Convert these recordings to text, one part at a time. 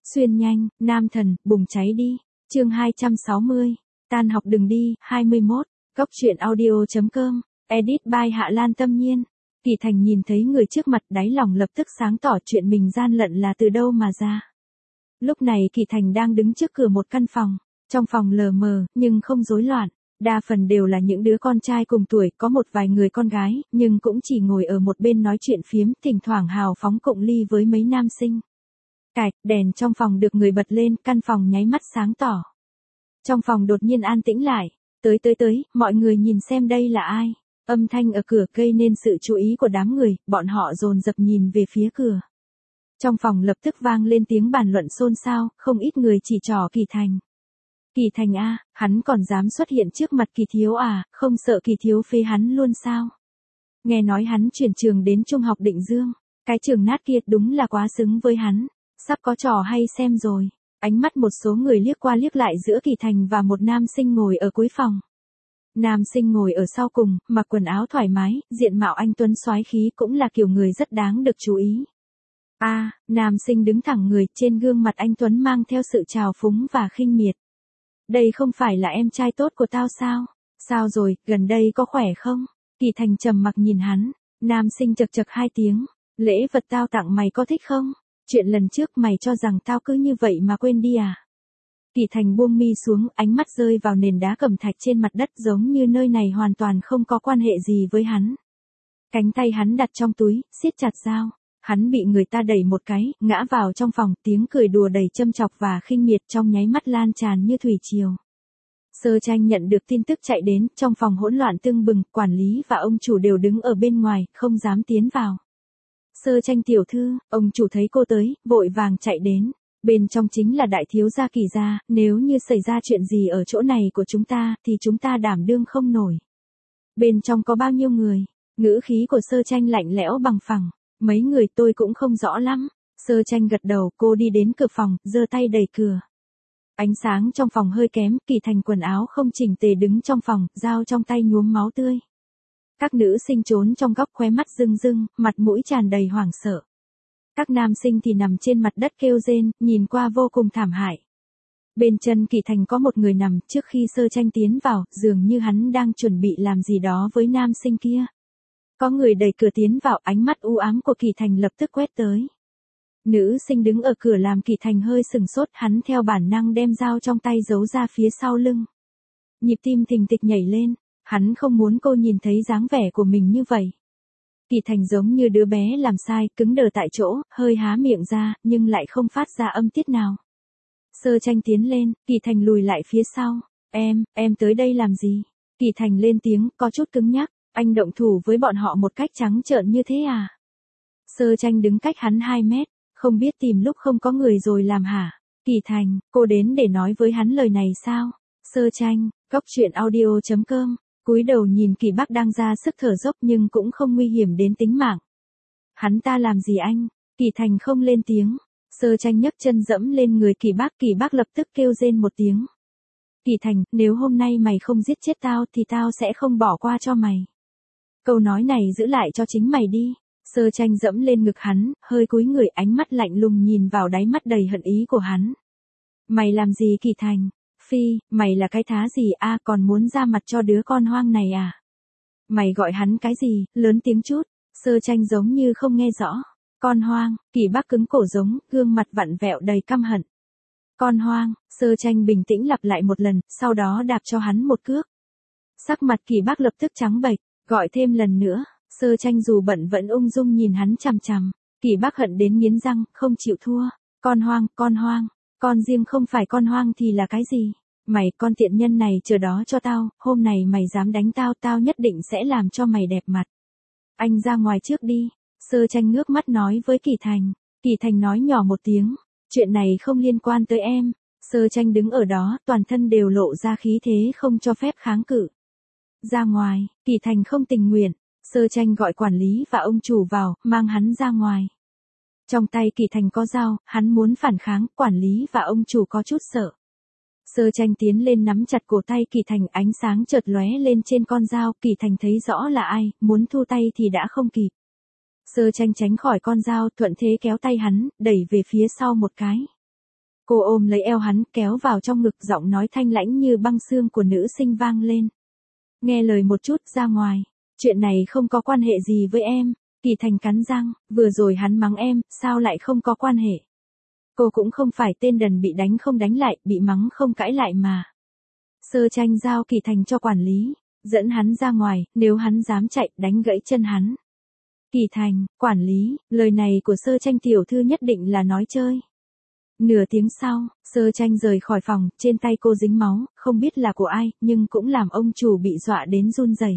Xuyên nhanh, nam thần, bùng cháy đi. Chương 260. Tan học đừng đi, 21. Góc truyện audio.com. Edit by Hạ Lan Tâm Nhiên. Kỳ Thành nhìn thấy người trước mặt, đáy lòng lập tức sáng tỏ chuyện mình gian lận là từ đâu mà ra. Lúc này Kỳ Thành đang đứng trước cửa một căn phòng. Trong phòng lờ mờ, nhưng không rối loạn. Đa phần đều là những đứa con trai cùng tuổi, có một vài người con gái, nhưng cũng chỉ ngồi ở một bên nói chuyện phiếm, thỉnh thoảng hào phóng cụng ly với mấy nam sinh. Cạch, đèn trong phòng được người bật lên, căn phòng nháy mắt sáng tỏ. Trong phòng đột nhiên an tĩnh lại. Tới, mọi người nhìn xem đây là ai. Âm thanh ở cửa gây nên sự chú ý của đám người, bọn họ dồn dập nhìn về phía cửa. Trong phòng lập tức vang lên tiếng bàn luận xôn xao, không ít người chỉ trỏ Kỳ Thành. Kỳ Thành a, hắn còn dám xuất hiện trước mặt Kỳ Thiếu à, không sợ Kỳ Thiếu phế hắn luôn sao? Nghe nói hắn chuyển trường đến Trung học Định Dương, cái trường nát kia đúng là quá xứng với hắn, sắp có trò hay xem rồi. Ánh mắt một số người liếc qua liếc lại giữa Kỳ Thành và một nam sinh ngồi ở cuối phòng. Nam sinh ngồi ở sau cùng, mặc quần áo thoải mái, diện mạo anh tuấn soái khí, cũng là kiểu người rất đáng được chú ý. Nam sinh đứng thẳng người, trên gương mặt anh tuấn mang theo sự trào phúng và khinh miệt. Đây không phải là em trai tốt của tao sao? Sao rồi, gần đây có khỏe không? Kỳ Thành trầm mặc nhìn hắn, nam sinh chậc chậc hai tiếng, lễ vật tao tặng mày có thích không? Chuyện lần trước mày cho rằng tao cứ như vậy mà quên đi à? Kỳ Thành buông mi xuống, ánh mắt rơi vào nền đá cẩm thạch trên mặt đất, giống như nơi này hoàn toàn không có quan hệ gì với hắn. Cánh tay hắn đặt trong túi, siết chặt dao. Hắn bị người ta đẩy một cái, ngã vào trong phòng, tiếng cười đùa đầy châm chọc và khinh miệt trong nháy mắt lan tràn như thủy triều. Sơ Tranh nhận được tin tức chạy đến, trong phòng hỗn loạn tưng bừng, quản lý và ông chủ đều đứng ở bên ngoài, không dám tiến vào. Sơ Tranh tiểu thư, ông chủ thấy cô tới, vội vàng chạy đến. Bên trong chính là đại thiếu gia Kỳ gia, nếu như xảy ra chuyện gì ở chỗ này của chúng ta, thì chúng ta đảm đương không nổi. Bên trong có bao nhiêu người? Ngữ khí của Sơ Tranh lạnh lẽo bằng phẳng. Mấy người tôi cũng không rõ lắm. Sơ Tranh gật đầu, cô đi đến cửa phòng, giơ tay đẩy cửa. Ánh sáng trong phòng hơi kém, Kỳ Thành quần áo không chỉnh tề đứng trong phòng, dao trong tay nhuốm máu tươi. Các nữ sinh trốn trong góc khóe mắt rưng rưng, mặt mũi tràn đầy hoảng sợ. Các nam sinh thì nằm trên mặt đất kêu rên, nhìn qua vô cùng thảm hại. Bên chân Kỳ Thành có một người nằm, trước khi Sơ Tranh tiến vào, dường như hắn đang chuẩn bị làm gì đó với nam sinh kia. Có người đẩy cửa tiến vào, ánh mắt u ám của Kỳ Thành lập tức quét tới. Nữ sinh đứng ở cửa làm Kỳ Thành hơi sừng sốt, hắn theo bản năng đem dao trong tay giấu ra phía sau lưng. Nhịp tim thình thịch nhảy lên, hắn không muốn cô nhìn thấy dáng vẻ của mình như vậy. Kỳ Thành giống như đứa bé làm sai, cứng đờ tại chỗ, hơi há miệng ra, nhưng lại không phát ra âm tiết nào. Sơ Tranh tiến lên, Kỳ Thành lùi lại phía sau. Em tới đây làm gì? Kỳ Thành lên tiếng, có chút cứng nhắc. Anh động thủ với bọn họ một cách trắng trợn như thế à? Sơ Tranh đứng cách hắn 2 mét, không biết tìm lúc không có người rồi làm hả? Kỳ Thành, cô đến để nói với hắn lời này sao? Sơ Tranh, góc truyện audio.com. Cúi đầu nhìn Kỳ Bác đang ra sức thở dốc nhưng cũng không nguy hiểm đến tính mạng. Hắn ta làm gì anh? Kỳ Thành không lên tiếng. Sơ Tranh nhấc chân dẫm lên người Kỳ Bác lập tức kêu rên một tiếng. Kỳ Thành, nếu hôm nay mày không giết chết tao thì tao sẽ không bỏ qua cho mày. Câu nói này giữ lại cho chính mày đi. Sơ Tranh dẫm lên ngực hắn, hơi cúi người, ánh mắt lạnh lùng nhìn vào đáy mắt đầy hận ý của hắn. Mày làm gì Kỳ Thành? Phi, mày là cái thá gì a, còn muốn ra mặt cho đứa con hoang này à? Mày gọi hắn cái gì, lớn tiếng chút. Sơ Tranh giống như không nghe rõ. Con hoang, Kỳ Bác cứng cổ giống, gương mặt vặn vẹo đầy căm hận. Con hoang, Sơ Tranh bình tĩnh lặp lại một lần, sau đó đạp cho hắn một cước. Sắc mặt Kỳ Bác lập tức trắng bệch, gọi thêm lần nữa. Sơ Tranh dù bận vẫn ung dung nhìn hắn chằm chằm. Kỳ Bác hận đến nghiến răng, không chịu thua. Con hoang, con riêng không phải con hoang thì là cái gì? Mày, con tiện nhân này, chờ đó cho tao, hôm này mày dám đánh tao, tao nhất định sẽ làm cho mày đẹp mặt. Anh ra ngoài trước đi. Sơ Tranh ngước mắt nói với Kỳ Thành. Kỳ Thành nói nhỏ một tiếng. Chuyện này không liên quan tới em. Sơ Tranh đứng ở đó, toàn thân đều lộ ra khí thế không cho phép kháng cự. Ra ngoài, Kỳ Thành không tình nguyện. Sơ Tranh gọi quản lý và ông chủ vào, mang hắn ra ngoài. Trong tay Kỳ Thành có dao, hắn muốn phản kháng, quản lý và ông chủ có chút sợ. Sơ Tranh tiến lên nắm chặt cổ tay Kỳ Thành, ánh sáng chợt lóe lên trên con dao, Kỳ Thành thấy rõ là ai, muốn thu tay thì đã không kịp. Sơ Tranh tránh khỏi con dao, thuận thế kéo tay hắn, đẩy về phía sau một cái. Cô ôm lấy eo hắn, kéo vào trong ngực, giọng nói thanh lãnh như băng xương của nữ sinh vang lên. Nghe lời một chút, ra ngoài. Chuyện này không có quan hệ gì với em. Kỳ Thành cắn răng, vừa rồi hắn mắng em, sao lại không có quan hệ. Cô cũng không phải tên đần bị đánh không đánh lại, bị mắng không cãi lại mà. Sơ Tranh giao Kỳ Thành cho quản lý, dẫn hắn ra ngoài, nếu hắn dám chạy, đánh gãy chân hắn. Kỳ Thành, quản lý, lời này của Sơ Tranh tiểu thư nhất định là nói chơi. Nửa tiếng sau, Sơ Tranh rời khỏi phòng, trên tay cô dính máu, không biết là của ai, nhưng cũng làm ông chủ bị dọa đến run rẩy.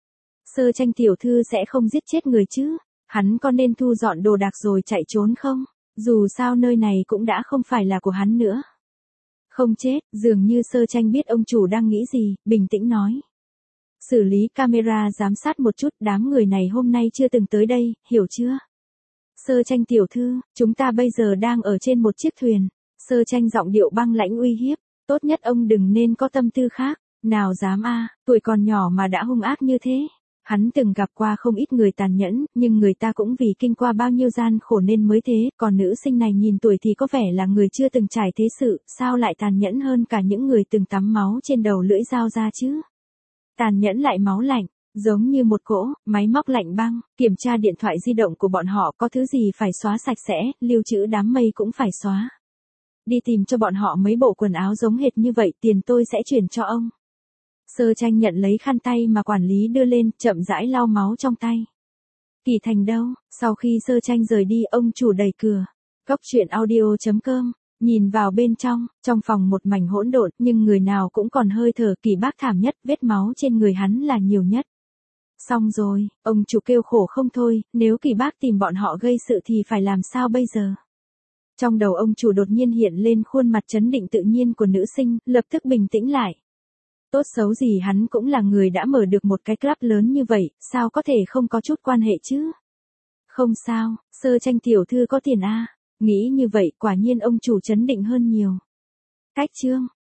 Sơ Tranh tiểu thư sẽ không giết chết người chứ, hắn có nên thu dọn đồ đạc rồi chạy trốn không? Dù sao nơi này cũng đã không phải là của hắn nữa. Không chết, dường như Sơ Tranh biết ông chủ đang nghĩ gì, bình tĩnh nói. Xử lý camera giám sát một chút, đám người này hôm nay chưa từng tới đây, hiểu chưa? Sơ Tranh tiểu thư, chúng ta bây giờ đang ở trên một chiếc thuyền. Sơ Tranh giọng điệu băng lãnh uy hiếp, tốt nhất ông đừng nên có tâm tư khác. Nào dám tuổi còn nhỏ mà đã hung ác như thế. Hắn từng gặp qua không ít người tàn nhẫn, nhưng người ta cũng vì kinh qua bao nhiêu gian khổ nên mới thế, còn nữ sinh này nhìn tuổi thì có vẻ là người chưa từng trải thế sự, sao lại tàn nhẫn hơn cả những người từng tắm máu trên đầu lưỡi dao ra chứ? Tàn nhẫn lại máu lạnh, giống như một cỗ máy móc lạnh băng, kiểm tra điện thoại di động của bọn họ có thứ gì phải xóa sạch sẽ, lưu trữ đám mây cũng phải xóa. Đi tìm cho bọn họ mấy bộ quần áo giống hệt như vậy, tiền tôi sẽ chuyển cho ông. Sơ Tranh nhận lấy khăn tay mà quản lý đưa lên, chậm rãi lau máu trong tay. Kỳ Thành đâu? Sau khi Sơ Tranh rời đi, ông chủ đẩy cửa. Cốc truyện audio.com, nhìn vào bên trong phòng một mảnh hỗn độn, nhưng người nào cũng còn hơi thở. Kỳ Bác thảm nhất, vết máu trên người hắn là nhiều nhất. Xong rồi, ông chủ kêu khổ không thôi, nếu Kỳ Bác tìm bọn họ gây sự thì phải làm sao bây giờ? Trong đầu ông chủ đột nhiên hiện lên khuôn mặt trấn định tự nhiên của nữ sinh, lập tức bình tĩnh lại. Tốt xấu gì hắn cũng là người đã mở được một cái club lớn như vậy, sao có thể không có chút quan hệ chứ? Không sao, Sơ Tranh tiểu thư có tiền a. Nghĩ như vậy, quả nhiên ông chủ trấn định hơn nhiều. Cách chương